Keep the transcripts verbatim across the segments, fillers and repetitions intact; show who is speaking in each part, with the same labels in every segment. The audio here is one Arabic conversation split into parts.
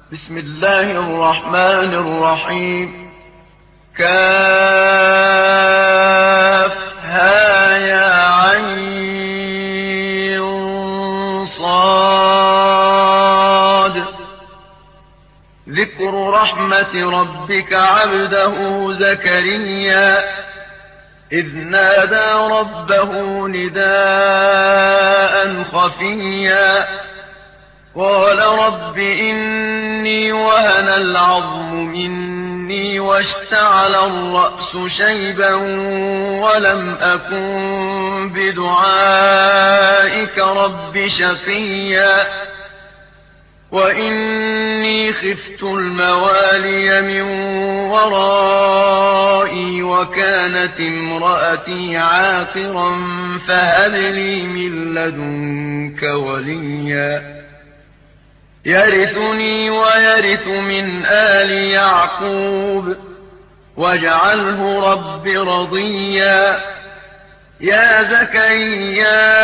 Speaker 1: بسم الله الرحمن الرحيم. كافها يا عين صاد. ذكر رحمة ربك عبده زكريا إذ نادى ربه نداء خفيا قال رب إني وهن العظم مني واشتعل الرأس شيبا ولم أكن بدعائك رب شقيا وإني خفت الموالي من ورائي وكانت امرأتي عاقرا فهب لي من لدنك وليا يرثني ويرث من آل يعقوب واجعله رب رضيا. يا زكريا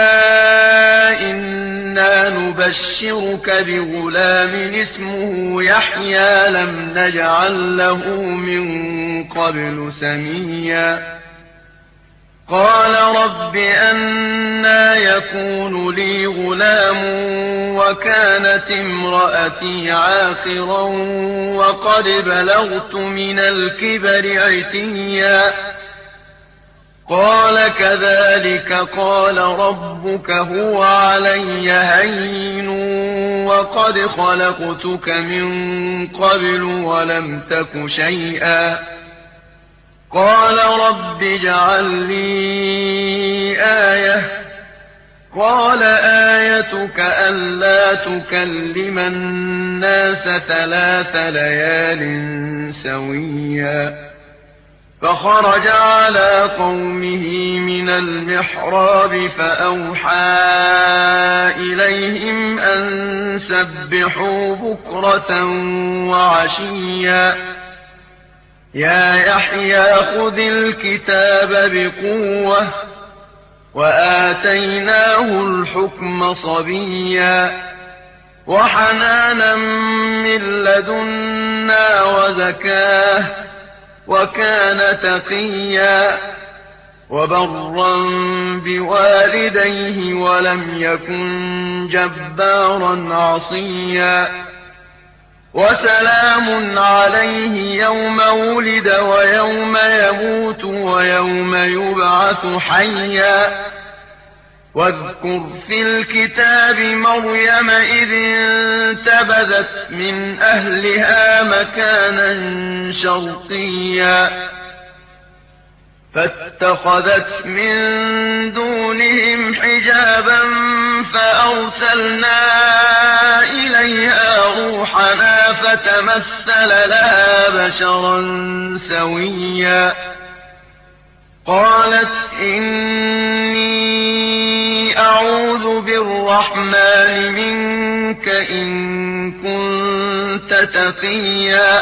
Speaker 1: إنا نبشرك بغلام اسمه يحيى لم نجعل له من قبل سميا. قال رب أنى يكون لي غلام وكانت امرأتي عاقرا وقد بلغت من الكبر عتيا. قال كذلك قال ربك هو علي هين وقد خلقتك من قبل ولم تك شيئا. قال رب اجعل لي آية. قال آيتك ألا تكلم الناس ثلاث ليال سويا. فخرج على قومه من المحراب فأوحى إليهم أن سبحوا بكرة وعشيا. يا يحيى خذ الكتاب بقوة وآتيناه الحكم صبيا وحنانا من لدنا وزكاه وكان تقيا وبرا بوالديه ولم يكن جبارا عصيا. وسلام عليه يوم ولد ويوم يموت ويوم يبعث حيا. واذكر في الكتاب مريم إذ انتبذت من أهلها مكانا شرقيا فاتخذت من دونهم حجابا فأرسلنا إليها روحنا فتمثل لها بشرا سويا. قالت إني أعوذ بالرحمن منك إن كنت تقيا.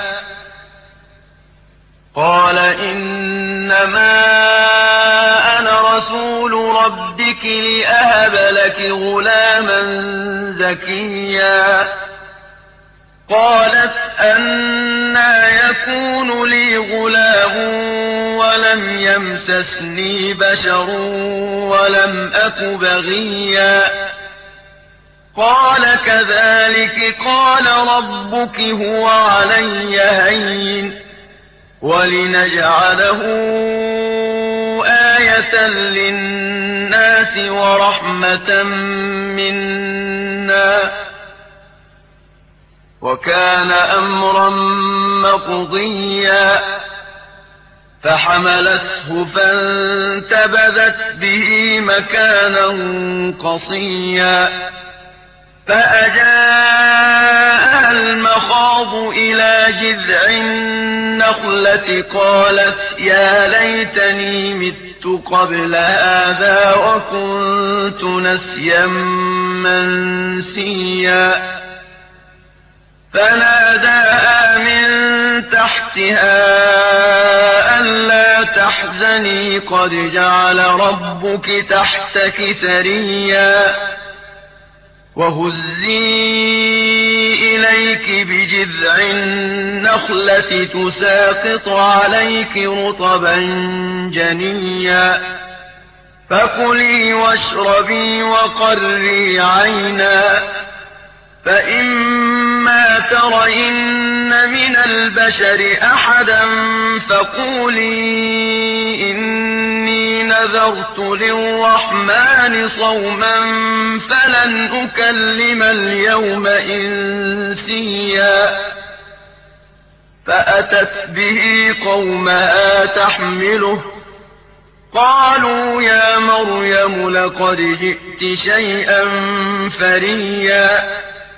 Speaker 1: قال إنما أنا رسول ربك لأهب لك غلاما زكيا. قالت أنى يكون لي غلام ولم يمسسني بشر ولم أك بغيا. قال كذلك قال ربك هو علي هين ولنجعله آية للناس ورحمة منا وكان أمرا مقضيا. فحملته فانتبذت به مكانا قصيا فأجاءها المخاض إلى جذع النخلة قالت يا ليتني مت قبل هذا وكنت نسيا منسيا. فناداها من تحتها ألا تحزني قد جعل ربك تحتك سريا وهزي إليك بجذع النخلة تساقط عليك رطبا جنيا فكلي واشربي وقري عينا فإما ترين من البشر أحدا فقولي إني نذرت للرحمن صوما فلن أكلم اليوم إنسيا فأتت به قومها تحمله قالوا يا مريم لقد جئت شيئا فريا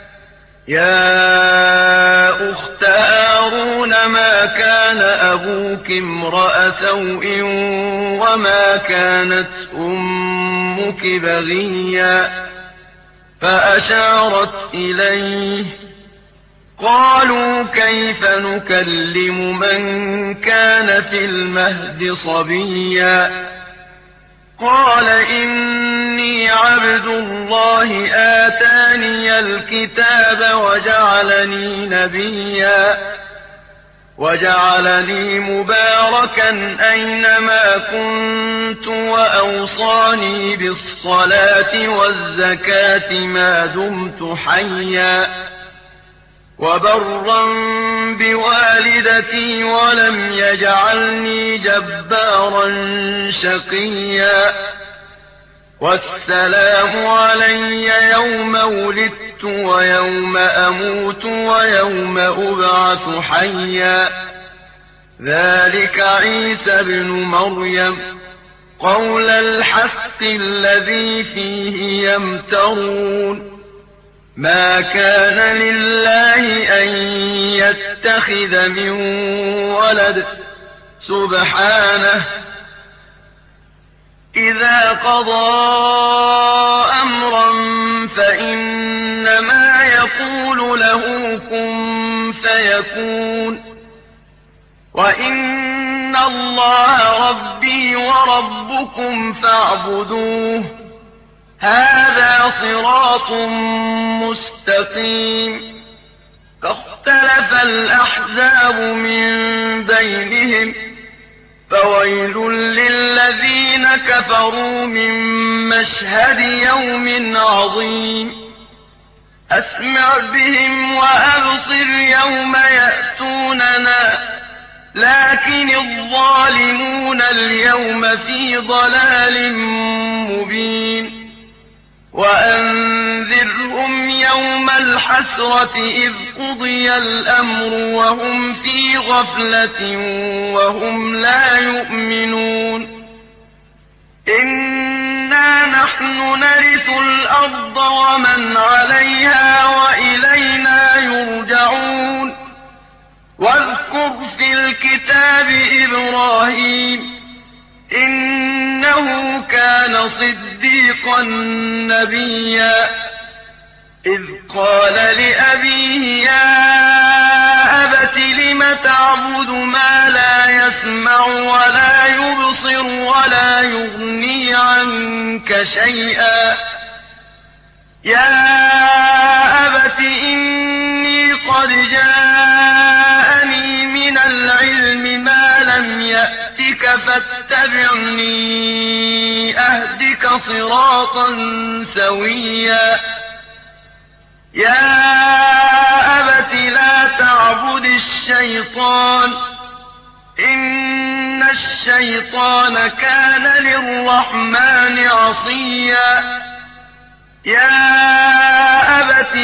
Speaker 1: يا أخت هارون ما كان أبوك امرأ سوء وما كانت أمك بغيا فأشارت إليه قالوا كيف نكلم من كان في المهد صبيا قال إني عبد الله آتاني الكتاب وجعلني نبيا وجعلني مباركا أينما كنت وأوصاني بالصلاة والزكاة ما دمت حيا وبرا بوالدتي ولم يجعلني جبارا شقيا والسلام علي يوم ولدت ويوم أموت ويوم أبعث حيا ذلك عيسى ابن مريم قول الحق الذي فيه يمترون ما كان لله أن يتخذ من ولد سبحانه إذا قضى أمرا فإنما يقول له كن فيكون وإن الله ربي وربكم فاعبدوه هذا صراط مستقيم فاختلف الأحزاب من بينهم فويل للذين كفروا من مشهد يوم عظيم أسمع بهم وأبصر يوم يأتوننا لكن الظالمون اليوم في ضلال مبين وأنذرهم يوم الحسرة إذ قضي الأمر وهم في غفلة وهم لا يؤمنون إنا نحن نرث الأرض ومن عليها وإلينا يرجعون واذكر في الكتاب إبراهيم إنه كان صديقا نبيا إذ قال لأبيه يا أبت لم تعبد ما لا يسمع ولا يبصر ولا يغني عنك شيئا يا أبت إني قد جاءني من العلم ما لم يأتك فاتبعني أهدك صراطا سويا يا أبت لا تعبد الشيطان إن الشيطان كان للرحمن عصيا يا أبت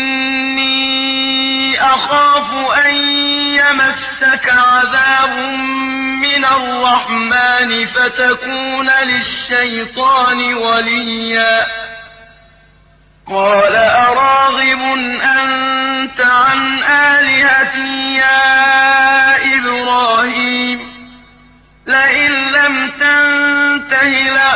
Speaker 1: إني أخاف أن يمسك عذاب من الرحمن فتكون للشيطان وليا قال أراغب أنت عن آلهتي يا إبراهيم لئن لم تنته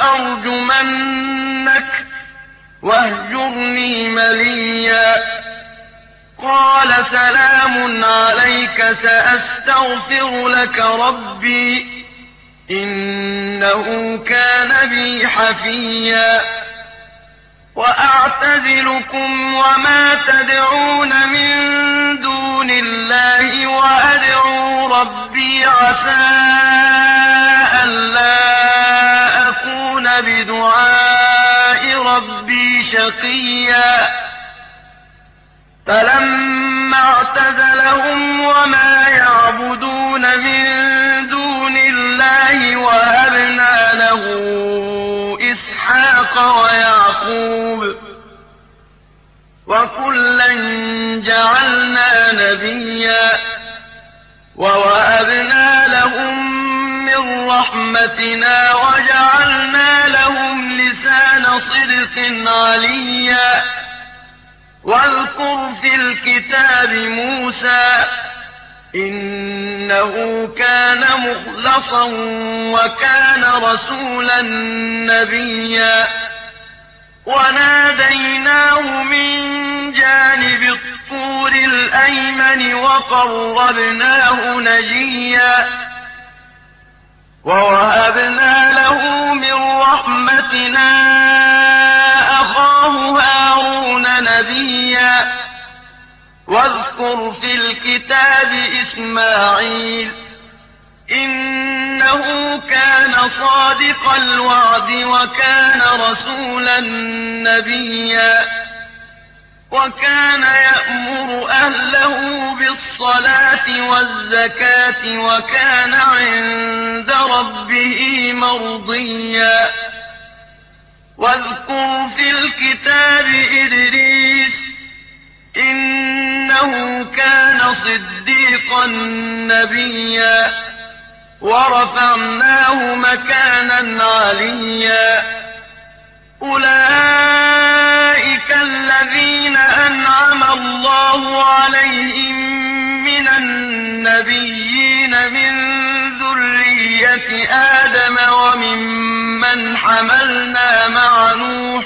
Speaker 1: لأرجمنك واهجرني مليا قال سلام عليك سأستغفر لك ربي إنه كان بي حفيا وأعتزلكم وما تدعون من دون الله وأدعو ربي عسى ألا أكون بدعاء ربي شقيا فلما اعتزلهم وما يعبدون من دون الله وهبنا له إسحاق ويعقوب وكلا جعلنا نبيا ووهبنا لهم من رحمتنا وجعلنا لهم لسان صدق عليا واذكر في الكتاب موسى إنه كان مخلصا وكان رسولا نبيا وناديناه من جانب الطور الأيمن وقربناه نجيا ووهبنا له من رحمتنا أخاه هارون نبيا واذكر في الكتاب إسماعيل إنه كان صادق الوعد وكان رسولا نبيا وكان يأمر أهله بالصلاة والزكاة وكان عند ربه مرضيا واذكر في الكتاب إدريس إنه كان صديقا نبيا ورفعناه مكانا عليا أولئك الذين أنعم الله عليهم من النبيين من ذرية آدم وممن حملنا مع نوح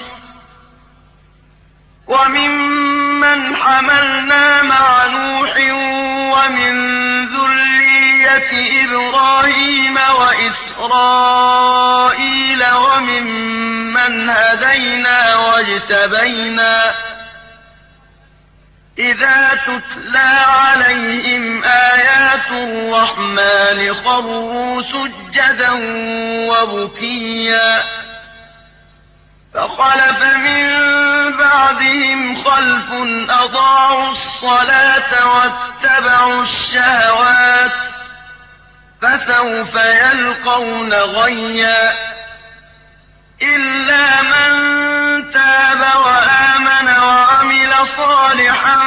Speaker 1: وممن حملنا مع نوح ومن ذرية إبراهيم وإسرائيل وممن هدينا واجتبينا إذا تتلى عليهم آيات الرحمن خروا سجدا وبكيا فخلف من بعدهم خلف أضاعوا الصلاة واتبعوا الشهوات فسوف يلقون غيا إلا من تاب وآمن وعمل صالحا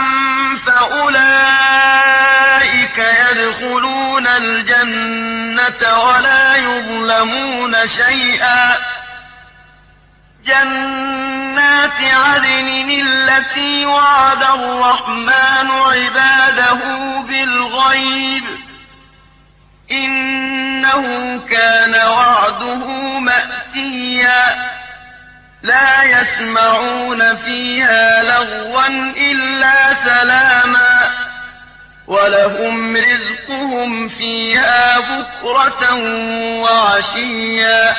Speaker 1: فأولئك يدخلون الجنة ولا يظلمون شيئا جنات عدن التي وعد الرحمن عباده بالغيب إنه كان وعده مأتيا لا يسمعون فيها لغوا إلا سلاما ولهم رزقهم فيها بكرة وعشيا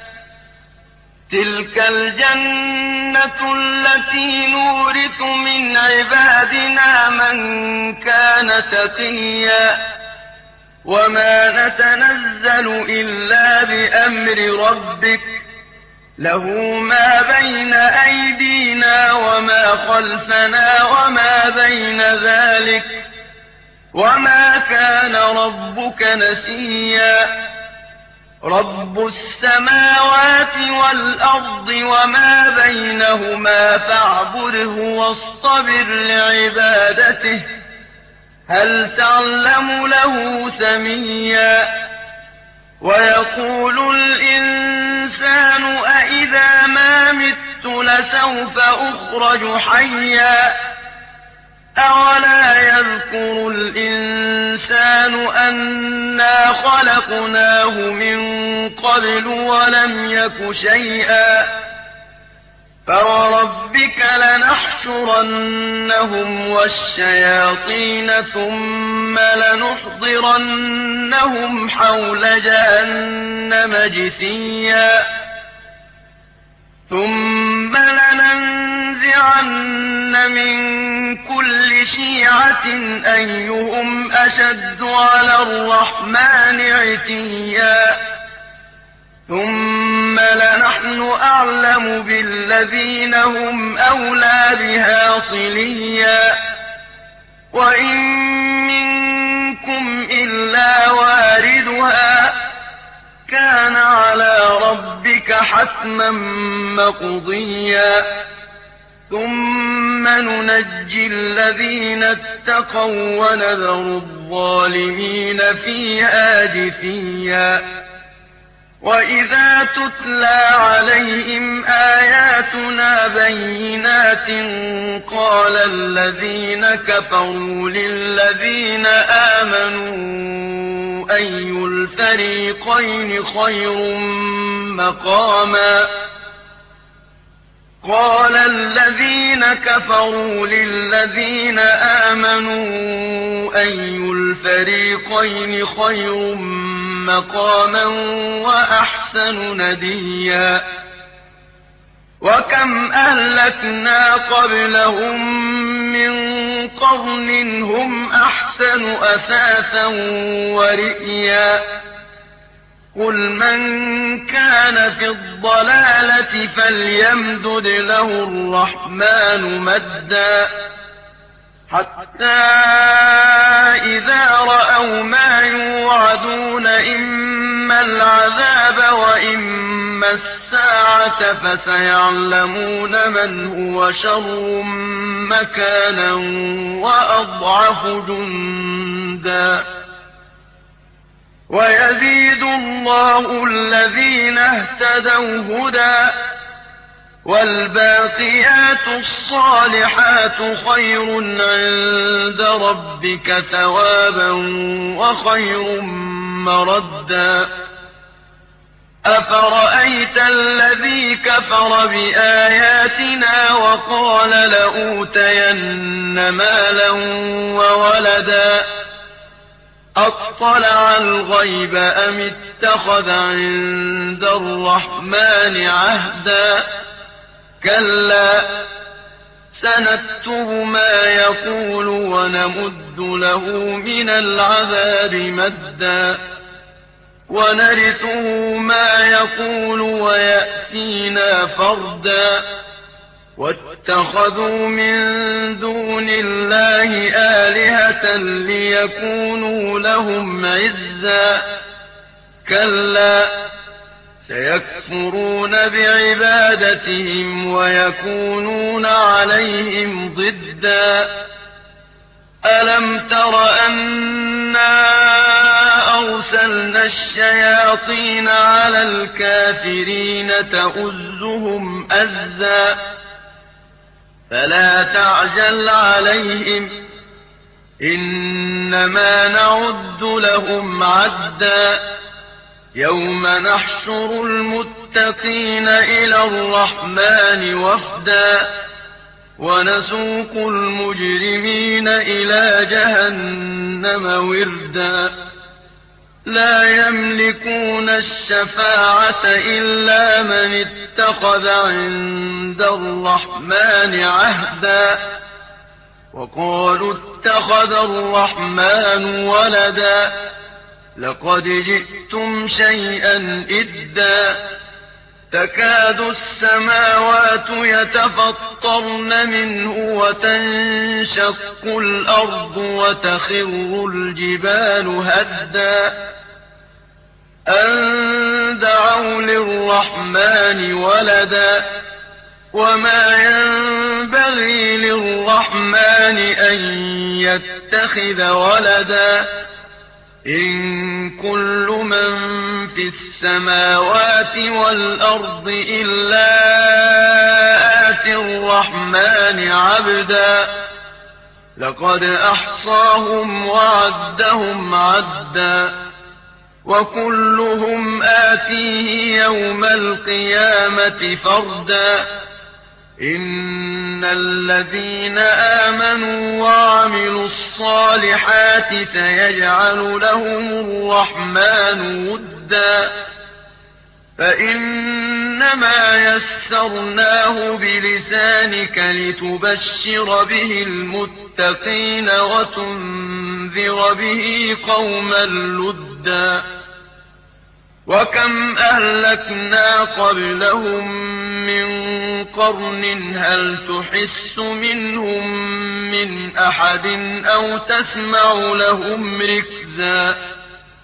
Speaker 1: تلك الجنة التي نورث من عبادنا من كان تقيا وما نتنزل إلا بأمر ربك له ما بين أيدينا وما خلفنا وما بين ذلك وما كان ربك نسيا رب السماوات والأرض وما بينهما فاعبده واصطبر لعبادته هل تعلم له سميا ويقول الإنسان أإذا ما مت لسوف أخرج حيا أولا يذكر الإنسان أنا خلقناه من قبل ولم يك شيئا فوربك لنحشرنهم والشياطين ثم لنحضرنهم حول جهنم جثيا ثم لننظرنهم ينزعن من كل شيعة أيهم أشد على الرحمن عتيا ثم لنحن أعلم بالذين هم أولى بها صليا وإن منكم إلا واردها كان على ربك حتما مقضيا ثم ننجي الذين اتقوا ونذر الظالمين فيها جثيا وإذا تتلى عليهم آياتنا بينات قال الذين كفروا للذين آمنوا أي الفريقين خير مقاما قال الذين كفروا للذين آمنوا أي الفريقين خير مقاما وأحسن نديا وكم أهلكنا قبلهم من قرن هم أحسن أثاثا ورئيا قل من كان في الضلالة فليمدد له الرحمن مدا حتى إذا رأوا ما يوعدون إما العذاب وإما الساعة فسيعلمون من هو شر مكانا وأضعف جندا ويزيد الله الذين اهتدوا هدى والباقيات الصالحات خير عند ربك ثوابا وخير مردا أفرأيت الذي كفر بآياتنا وقال لأوتين مالا وولدا أطلع الغيب أم اتخذ عند الرحمن عهدا كلا سنكتب ما يقول ونمد له من العذاب مدا ونرثه ما يقول ويأتينا فردا واتخذوا من دون الله آلهة ليكونوا لهم عزا كلا سيكفرون بعبادتهم ويكونون عليهم ضدا ألم تر أنا أرسلنا الشياطين على الكافرين تؤزهم أزا فلا تعجل عليهم إنما نعد لهم عدا يوم نحشر المتقين إلى الرحمن وفدا ونسوق المجرمين إلى جهنم وردا لا يملكون الشفاعة إلا من اتخذ عند الرحمن عهدا وقالوا اتخذ الرحمن ولدا لقد جئتم شيئا إدا تكاد السماوات يتفطرن منه وتنشق الأرض وتخر الجبال هدا أن دعوا للرحمن ولدا وما ينبغي للرحمن أن يتخذ ولدا إن كل من في السماوات والأرض إلا آتي الرحمن عبدا لقد أحصاهم وعدهم عدا وكلهم آتيه يوم القيامة فردا إن الذين آمنوا وعملوا الصالحات سيجعل لهم الرحمن ودا فإنما يسرناه بلسانك لتبشر به المتقين وتنذر به قوما لدا وكم أهلكنا قبلهم من قرن هل تحس منهم من أحد أو تسمع لهم ركزا